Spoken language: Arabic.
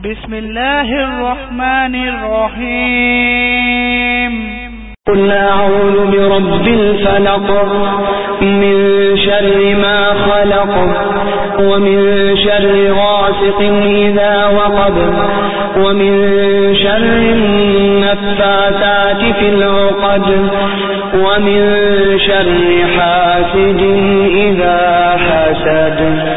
بسم الله الرحمن الرحيم. قل أعوذ برب الفلق من شر ما خلق ومن شر غاسق إذا وقب ومن شر النفاثات في العقد ومن شر حاسد إذا حسد.